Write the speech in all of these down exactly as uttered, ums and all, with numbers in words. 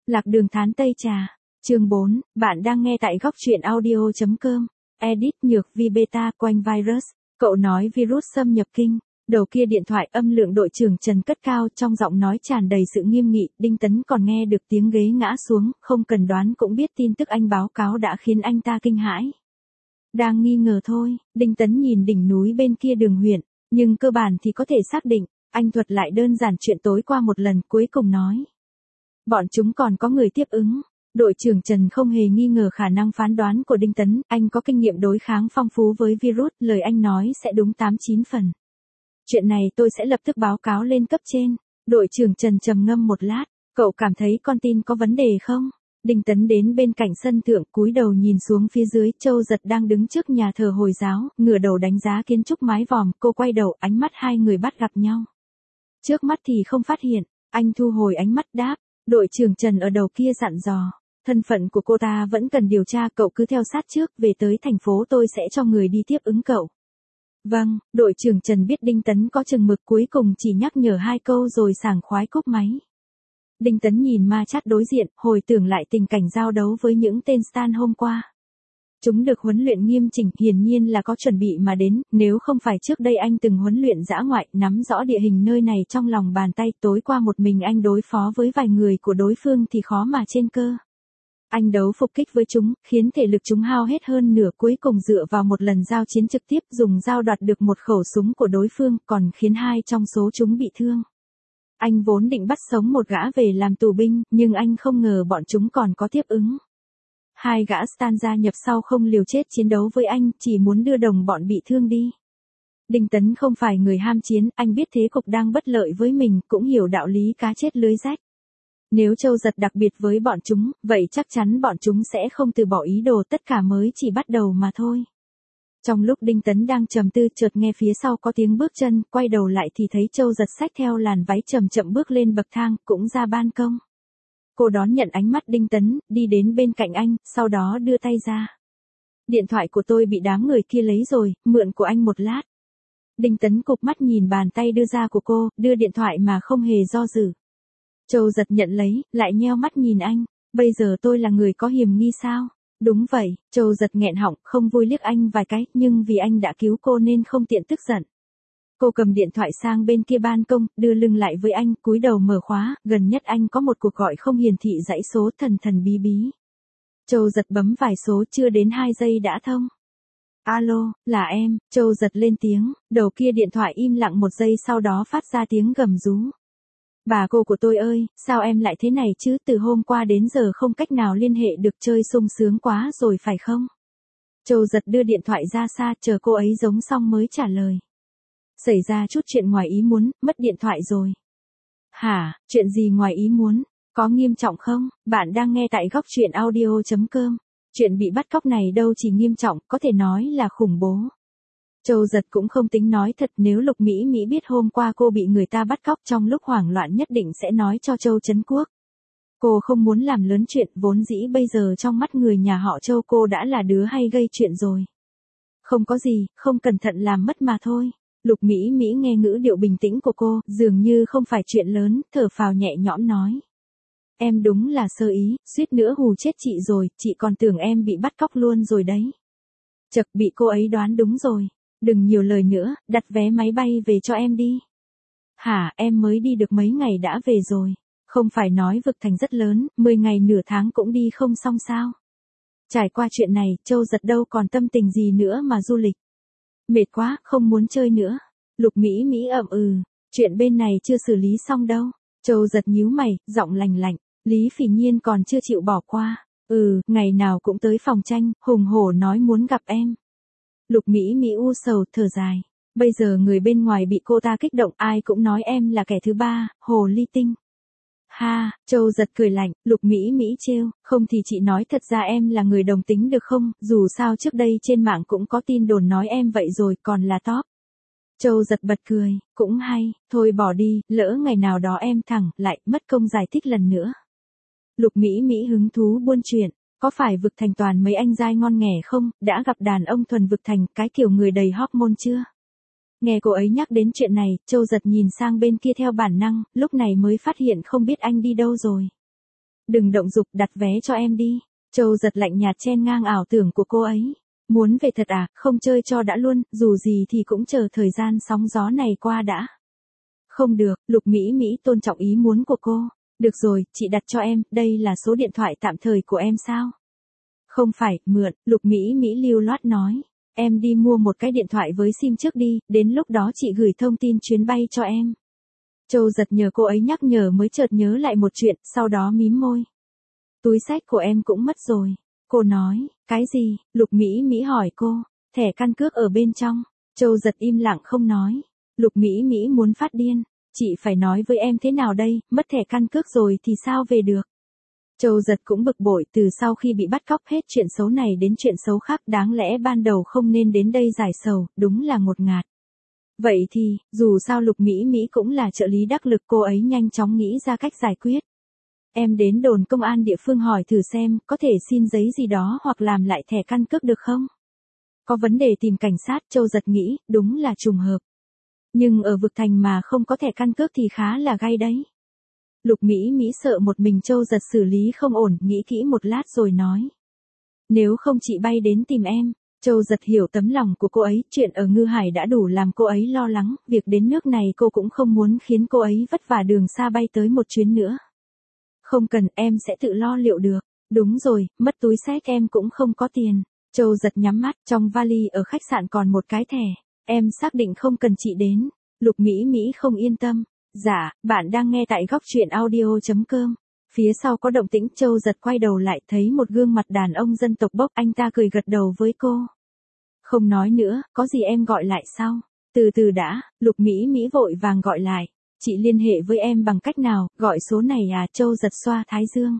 Lạc đường thán Tây Trà. Chương bốn, bạn đang nghe tại góc truyện audio chấm com. Edit nhược vi beta quanh virus. Cậu nói virus xâm nhập kinh. Đầu kia điện thoại âm lượng đội trưởng Trần cất cao trong giọng nói tràn đầy sự nghiêm nghị. Đinh Tấn còn nghe được tiếng ghế ngã xuống, không cần đoán cũng biết tin tức anh báo cáo đã khiến anh ta kinh hãi. Đang nghi ngờ thôi, Đinh Tấn nhìn đỉnh núi bên kia đường huyện, nhưng cơ bản thì có thể xác định. Anh thuật lại đơn giản chuyện tối qua một lần, cuối cùng nói. Bọn chúng còn có người tiếp ứng. Đội trưởng Trần không hề nghi ngờ khả năng phán đoán của Đinh Tấn, anh có kinh nghiệm đối kháng phong phú với virus, lời anh nói sẽ đúng tám chín phần. Chuyện này tôi sẽ lập tức báo cáo lên cấp trên. Đội trưởng Trần trầm ngâm một lát, cậu cảm thấy con tin có vấn đề không? Đinh Tấn đến bên cạnh sân thượng, cúi đầu nhìn xuống phía dưới, Châu Giật đang đứng trước nhà thờ Hồi giáo, ngửa đầu đánh giá kiến trúc mái vòm, cô quay đầu, ánh mắt hai người bắt gặp nhau. Trước mắt thì không phát hiện, anh thu hồi ánh mắt đáp. Đội trưởng Trần ở đầu kia dặn dò, thân phận của cô ta vẫn cần điều tra, cậu cứ theo sát trước, về tới thành phố tôi sẽ cho người đi tiếp ứng cậu. Vâng, đội trưởng Trần biết Đinh Tấn có chừng mực, cuối cùng chỉ nhắc nhở hai câu rồi sảng khoái cúp máy. Đinh Tấn nhìn ma chat đối diện, hồi tưởng lại tình cảnh giao đấu với những tên stan hôm qua. Chúng được huấn luyện nghiêm chỉnh, hiển nhiên là có chuẩn bị mà đến, nếu không phải trước đây anh từng huấn luyện dã ngoại, nắm rõ địa hình nơi này trong lòng bàn tay, tối qua một mình anh đối phó với vài người của đối phương thì khó mà trên cơ. Anh đấu phục kích với chúng, khiến thể lực chúng hao hết hơn nửa, cuối cùng dựa vào một lần giao chiến trực tiếp dùng dao đoạt được một khẩu súng của đối phương, còn khiến hai trong số chúng bị thương. Anh vốn định bắt sống một gã về làm tù binh, nhưng anh không ngờ bọn chúng còn có tiếp ứng. Hai gã stan gia nhập sau không liều chết chiến đấu với anh, chỉ muốn đưa đồng bọn bị thương đi. Đinh Tấn không phải người ham chiến, anh biết thế cục đang bất lợi với mình, cũng hiểu đạo lý cá chết lưới rách. Nếu Châu Giật đặc biệt với bọn chúng, vậy chắc chắn bọn chúng sẽ không từ bỏ ý đồ, tất cả mới chỉ bắt đầu mà thôi. Trong lúc Đinh Tấn đang trầm tư, chợt nghe phía sau có tiếng bước chân, quay đầu lại thì thấy Châu Giật xách theo làn váy chậm chậm bước lên bậc thang, cũng ra ban công. Cô đón nhận ánh mắt Đinh Tấn, đi đến bên cạnh anh, sau đó đưa tay ra. Điện thoại của tôi bị đám người kia lấy rồi, mượn của anh một lát. Đinh Tấn cụp mắt nhìn bàn tay đưa ra của cô, đưa điện thoại mà không hề do dự. Châu Giật nhận lấy, lại nheo mắt nhìn anh, bây giờ tôi là người có hiểm nghi sao? Đúng vậy, Châu Giật nghẹn họng, không vui liếc anh vài cái, nhưng vì anh đã cứu cô nên không tiện tức giận. Cô cầm điện thoại sang bên kia ban công, đưa lưng lại với anh, cúi đầu mở khóa, gần nhất anh có một cuộc gọi không hiển thị dãy số, thần thần bí bí. Châu Giật bấm vài số, chưa đến hai giây đã thông. Alo, là em, Châu Giật lên tiếng, đầu kia điện thoại im lặng một giây, sau đó phát ra tiếng gầm rú. Bà cô của tôi ơi, sao em lại thế này chứ, từ hôm qua đến giờ không cách nào liên hệ được, chơi sung sướng quá rồi phải không? Châu Giật đưa điện thoại ra xa, chờ cô ấy giống xong mới trả lời. Xảy ra chút chuyện ngoài ý muốn, mất điện thoại rồi. Hả, chuyện gì ngoài ý muốn, có nghiêm trọng không? Bạn đang nghe tại góc truyện audio chấm com. Chuyện bị bắt cóc này đâu chỉ nghiêm trọng, có thể nói là khủng bố. Châu Giật cũng không tính nói thật, nếu Lục Mỹ Mỹ biết hôm qua cô bị người ta bắt cóc trong lúc hoảng loạn nhất định sẽ nói cho Châu Trấn Quốc. Cô không muốn làm lớn chuyện, vốn dĩ bây giờ trong mắt người nhà họ Châu cô đã là đứa hay gây chuyện rồi. Không có gì, không cẩn thận làm mất mà thôi. Lục Mỹ Mỹ nghe ngữ điệu bình tĩnh của cô, dường như không phải chuyện lớn, thở phào nhẹ nhõm nói. Em đúng là sơ ý, suýt nữa hù chết chị rồi, chị còn tưởng em bị bắt cóc luôn rồi đấy. Chật, bị cô ấy đoán đúng rồi. Đừng nhiều lời nữa, đặt vé máy bay về cho em đi. Hả, em mới đi được mấy ngày đã về rồi. Không phải nói vực thành rất lớn, mười ngày nửa tháng cũng đi không xong sao. Trải qua chuyện này, Châu Giật đâu còn tâm tình gì nữa mà du lịch. Mệt quá, không muốn chơi nữa. Lục Mỹ Mỹ ậm ừ, chuyện bên này chưa xử lý xong đâu. Châu Giật nhíu mày, giọng lành lạnh, Lý Phỉ Nhiên còn chưa chịu bỏ qua. Ừ, ngày nào cũng tới phòng tranh, hùng hổ nói muốn gặp em. Lục Mỹ Mỹ u sầu, thở dài. Bây giờ người bên ngoài bị cô ta kích động, ai cũng nói em là kẻ thứ ba, hồ ly tinh. Ha, Châu Giật cười lạnh, Lục Mỹ Mỹ trêu, không thì chị nói thật ra em là người đồng tính được không, dù sao trước đây trên mạng cũng có tin đồn nói em vậy rồi, còn là top. Châu Giật bật cười, cũng hay, thôi bỏ đi, lỡ ngày nào đó em thẳng, lại, mất công giải thích lần nữa. Lục Mỹ Mỹ hứng thú buôn chuyện. Có phải vực thành toàn mấy anh giai ngon nghẻ không, đã gặp đàn ông thuần vực thành, cái kiểu người đầy hormone chưa? Nghe cô ấy nhắc đến chuyện này, Châu Giật nhìn sang bên kia theo bản năng, lúc này mới phát hiện không biết anh đi đâu rồi. Đừng động dục, đặt vé cho em đi. Châu Giật lạnh nhạt chen ngang ảo tưởng của cô ấy. Muốn về thật à, không chơi cho đã luôn, dù gì thì cũng chờ thời gian sóng gió này qua đã. Không được, Lục Mỹ Mỹ tôn trọng ý muốn của cô. Được rồi, chị đặt cho em, đây là số điện thoại tạm thời của em sao? Không phải, mượn, Lục Mỹ Mỹ lưu loát nói. Em đi mua một cái điện thoại với sim trước đi, đến lúc đó chị gửi thông tin chuyến bay cho em. Châu Giật nhờ cô ấy nhắc nhở mới chợt nhớ lại một chuyện, sau đó mím môi. Túi xách của em cũng mất rồi. Cô nói, cái gì? Lục Mỹ Mỹ hỏi cô, thẻ căn cước ở bên trong. Châu Giật im lặng không nói. Lục Mỹ Mỹ muốn phát điên. Chị phải nói với em thế nào đây, mất thẻ căn cước rồi thì sao về được? Châu Giật cũng bực bội, từ sau khi bị bắt cóc hết chuyện xấu này đến chuyện xấu khác, đáng lẽ ban đầu không nên đến đây giải sầu, đúng là ngột ngạt. Vậy thì, dù sao Lục Mỹ Mỹ cũng là trợ lý đắc lực, cô ấy nhanh chóng nghĩ ra cách giải quyết. Em đến đồn công an địa phương hỏi thử xem, có thể xin giấy gì đó hoặc làm lại thẻ căn cước được không? Có vấn đề tìm cảnh sát, Châu Giật nghĩ, đúng là trùng hợp. Nhưng ở vực thành mà không có thẻ căn cước thì khá là gay đấy. Lục Mỹ Mỹ sợ một mình Châu Giật xử lý không ổn, nghĩ kỹ một lát rồi nói. Nếu không chị bay đến tìm em. Châu Giật hiểu tấm lòng của cô ấy, chuyện ở Ngư Hải đã đủ làm cô ấy lo lắng, việc đến nước này cô cũng không muốn khiến cô ấy vất vả đường xa bay tới một chuyến nữa. Không cần, em sẽ tự lo liệu được. Đúng rồi, mất túi xách em cũng không có tiền. Châu Giật nhắm mắt, trong vali ở khách sạn còn một cái thẻ. Em xác định không cần chị đến. Lục Mỹ Mỹ không yên tâm. Dạ, bạn đang nghe tại góc truyện audio chấm com. Phía sau có động tĩnh, Châu Giật quay đầu lại thấy một gương mặt đàn ông dân tộc Bốc, anh ta cười gật đầu với cô. Không nói nữa, có gì em gọi lại sau. Từ từ đã, Lục Mỹ Mỹ vội vàng gọi lại. Chị liên hệ với em bằng cách nào, gọi số này à? Châu Giật xoa thái dương.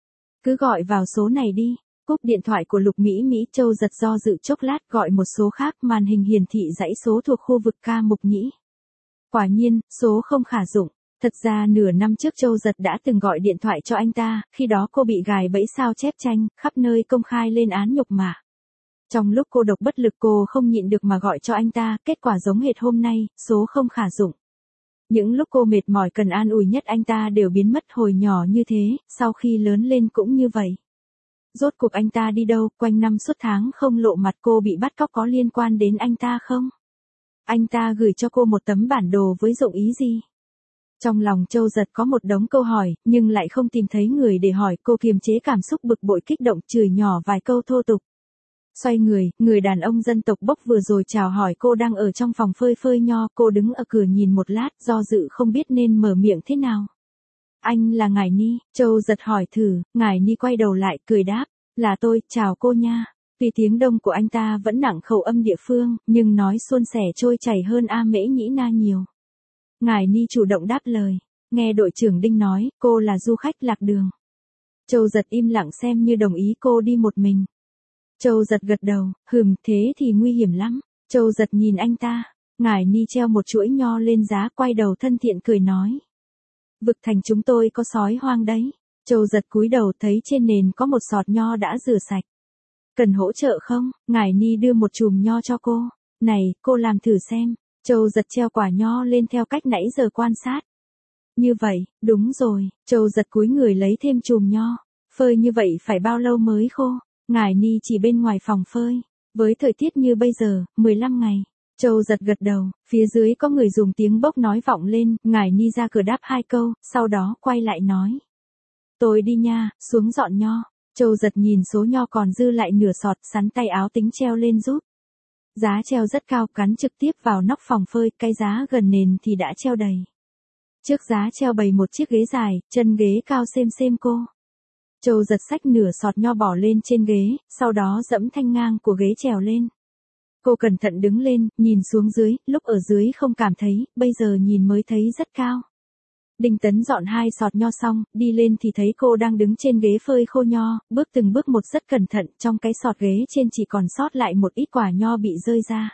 Cứ gọi vào số này đi. Cúp điện thoại của Lục Mỹ Mỹ, Châu Giật do dự chốc lát gọi một số khác, màn hình hiển thị dãy số thuộc khu vực ca Mục Nhĩ. Quả nhiên, số không khả dụng. Thật ra nửa năm trước Châu Giật đã từng gọi điện thoại cho anh ta, khi đó cô bị gài bẫy sao chép tranh, khắp nơi công khai lên án nhục mạ. Trong lúc cô độc bất lực cô không nhịn được mà gọi cho anh ta, kết quả giống hệt hôm nay, số không khả dụng. Những lúc cô mệt mỏi cần an ủi nhất anh ta đều biến mất, hồi nhỏ như thế, sau khi lớn lên cũng như vậy. Rốt cuộc anh ta đi đâu, quanh năm suốt tháng không lộ mặt, cô bị bắt cóc có liên quan đến anh ta không? Anh ta gửi cho cô một tấm bản đồ với dụng ý gì? Trong lòng Châu Giật có một đống câu hỏi, nhưng lại không tìm thấy người để hỏi, cô kiềm chế cảm xúc bực bội kích động, chửi nhỏ vài câu thô tục. Xoay người, người đàn ông dân tộc Bốc vừa rồi chào hỏi cô đang ở trong phòng phơi phơi nho, cô đứng ở cửa nhìn một lát, do dự không biết nên mở miệng thế nào. Anh là Ngải Ni, Châu Giật hỏi thử, Ngải Ni quay đầu lại, cười đáp, là tôi, chào cô nha. Tuy tiếng Đông của anh ta vẫn nặng khẩu âm địa phương, nhưng nói suôn sẻ trôi chảy hơn A Mễ Nhĩ Na nhiều. Ngải Ni chủ động đáp lời, nghe đội trưởng Đinh nói, cô là du khách lạc đường. Châu Giật im lặng xem như đồng ý cô đi một mình. Châu Giật gật đầu, hừm, thế thì nguy hiểm lắm. Châu Giật nhìn anh ta, Ngải Ni treo một chuỗi nho lên giá, quay đầu thân thiện cười nói. Vực thành chúng tôi có sói hoang đấy. Châu Giật cúi đầu thấy trên nền có một sọt nho đã rửa sạch. Cần hỗ trợ không? Ngải Ni đưa một chùm nho cho cô. Này, cô làm thử xem. Châu Giật treo quả nho lên theo cách nãy giờ quan sát. Như vậy, đúng rồi. Châu Giật cúi người lấy thêm chùm nho. Phơi như vậy phải bao lâu mới khô? Ngải Ni chỉ bên ngoài phòng phơi. Với thời tiết như bây giờ, mười lăm ngày. Châu Giật gật đầu, phía dưới có người dùng tiếng Bốc nói vọng lên, Ngải Ni ra cửa đáp hai câu, sau đó quay lại nói. Tôi đi nha, xuống dọn nho. Châu Giật nhìn số nho còn dư lại nửa sọt, sắn tay áo tính treo lên giúp. Giá treo rất cao, cắn trực tiếp vào nóc phòng phơi, cái giá gần nền thì đã treo đầy. Trước giá treo bày một chiếc ghế dài, chân ghế cao xem xem cô. Châu Giật xách nửa sọt nho bỏ lên trên ghế, sau đó dẫm thanh ngang của ghế trèo lên. Cô cẩn thận đứng lên, nhìn xuống dưới, lúc ở dưới không cảm thấy, bây giờ nhìn mới thấy rất cao. Đinh Tấn dọn hai sọt nho xong, đi lên thì thấy cô đang đứng trên ghế phơi khô nho, bước từng bước một rất cẩn thận, trong cái sọt ghế trên chỉ còn sót lại một ít quả nho bị rơi ra.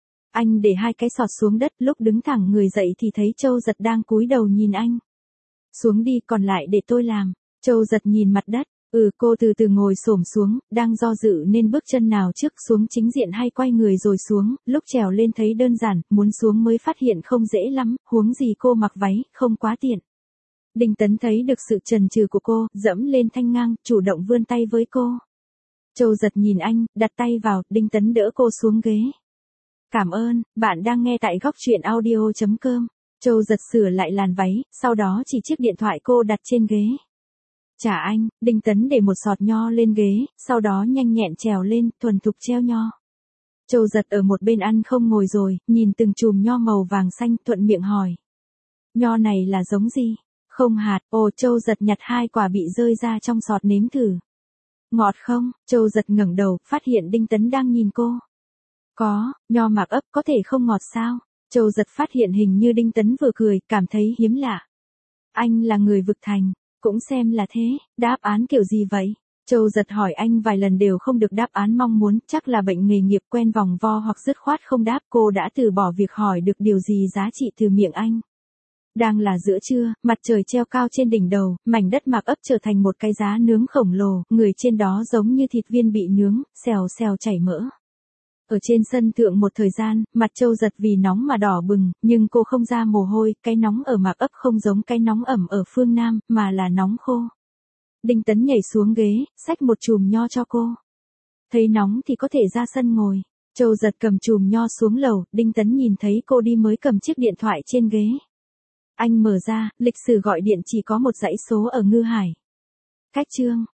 Anh để hai cái sọt xuống đất, lúc đứng thẳng người dậy thì thấy Châu Giật đang cúi đầu nhìn anh. Xuống đi, còn lại để tôi làm. Châu Giật nhìn mặt đất, ừ cô từ từ ngồi xổm xuống, đang do dự nên bước chân nào trước, xuống chính diện hay quay người rồi xuống, lúc trèo lên thấy đơn giản, muốn xuống mới phát hiện không dễ lắm, huống gì cô mặc váy, không quá tiện. Đinh Tấn thấy được sự chần chừ của cô, dẫm lên thanh ngang, chủ động vươn tay với cô. Châu Giật nhìn anh, đặt tay vào, Đinh Tấn đỡ cô xuống ghế. Cảm ơn, bạn đang nghe tại góc truyện audio.com. Châu Giật sửa lại làn váy, sau đó chỉ chiếc điện thoại cô đặt trên ghế. Trả anh, Đinh Tấn để một sọt nho lên ghế, sau đó nhanh nhẹn trèo lên, thuần thục treo nho. Châu Giật ở một bên ăn không ngồi rồi, nhìn từng chùm nho màu vàng xanh, thuận miệng hỏi. Nho này là giống gì? Không hạt, ồ. Châu Giật nhặt hai quả bị rơi ra trong sọt nếm thử. Ngọt không? Châu Giật ngẩng đầu, phát hiện Đinh Tấn đang nhìn cô. Có, nho Mạc Ấp có thể không ngọt sao? Châu Giật phát hiện hình như Đinh Tấn vừa cười, cảm thấy hiếm lạ. Anh là người vực thành, cũng xem là thế, đáp án kiểu gì vậy? Châu Giật hỏi anh vài lần đều không được đáp án mong muốn, chắc là bệnh nghề nghiệp quen vòng vo hoặc dứt khoát không đáp. Cô đã từ bỏ việc hỏi được điều gì giá trị từ miệng anh. Đang là giữa trưa, mặt trời treo cao trên đỉnh đầu, mảnh đất Mạc Ấp trở thành một cái giá nướng khổng lồ, người trên đó giống như thịt viên bị nướng, xèo xèo chảy mỡ. Ở trên sân thượng một thời gian, mặt Châu Giật vì nóng mà đỏ bừng, nhưng cô không ra mồ hôi, cái nóng ở Mạc Ấp không giống cái nóng ẩm ở phương Nam, mà là nóng khô. Đinh Tấn nhảy xuống ghế, xách một chùm nho cho cô. Thấy nóng thì có thể ra sân ngồi. Châu Giật cầm chùm nho xuống lầu, Đinh Tấn nhìn thấy cô đi mới cầm chiếc điện thoại trên ghế. Anh mở ra, lịch sử gọi điện chỉ có một dãy số ở Ngư Hải. Cách chương.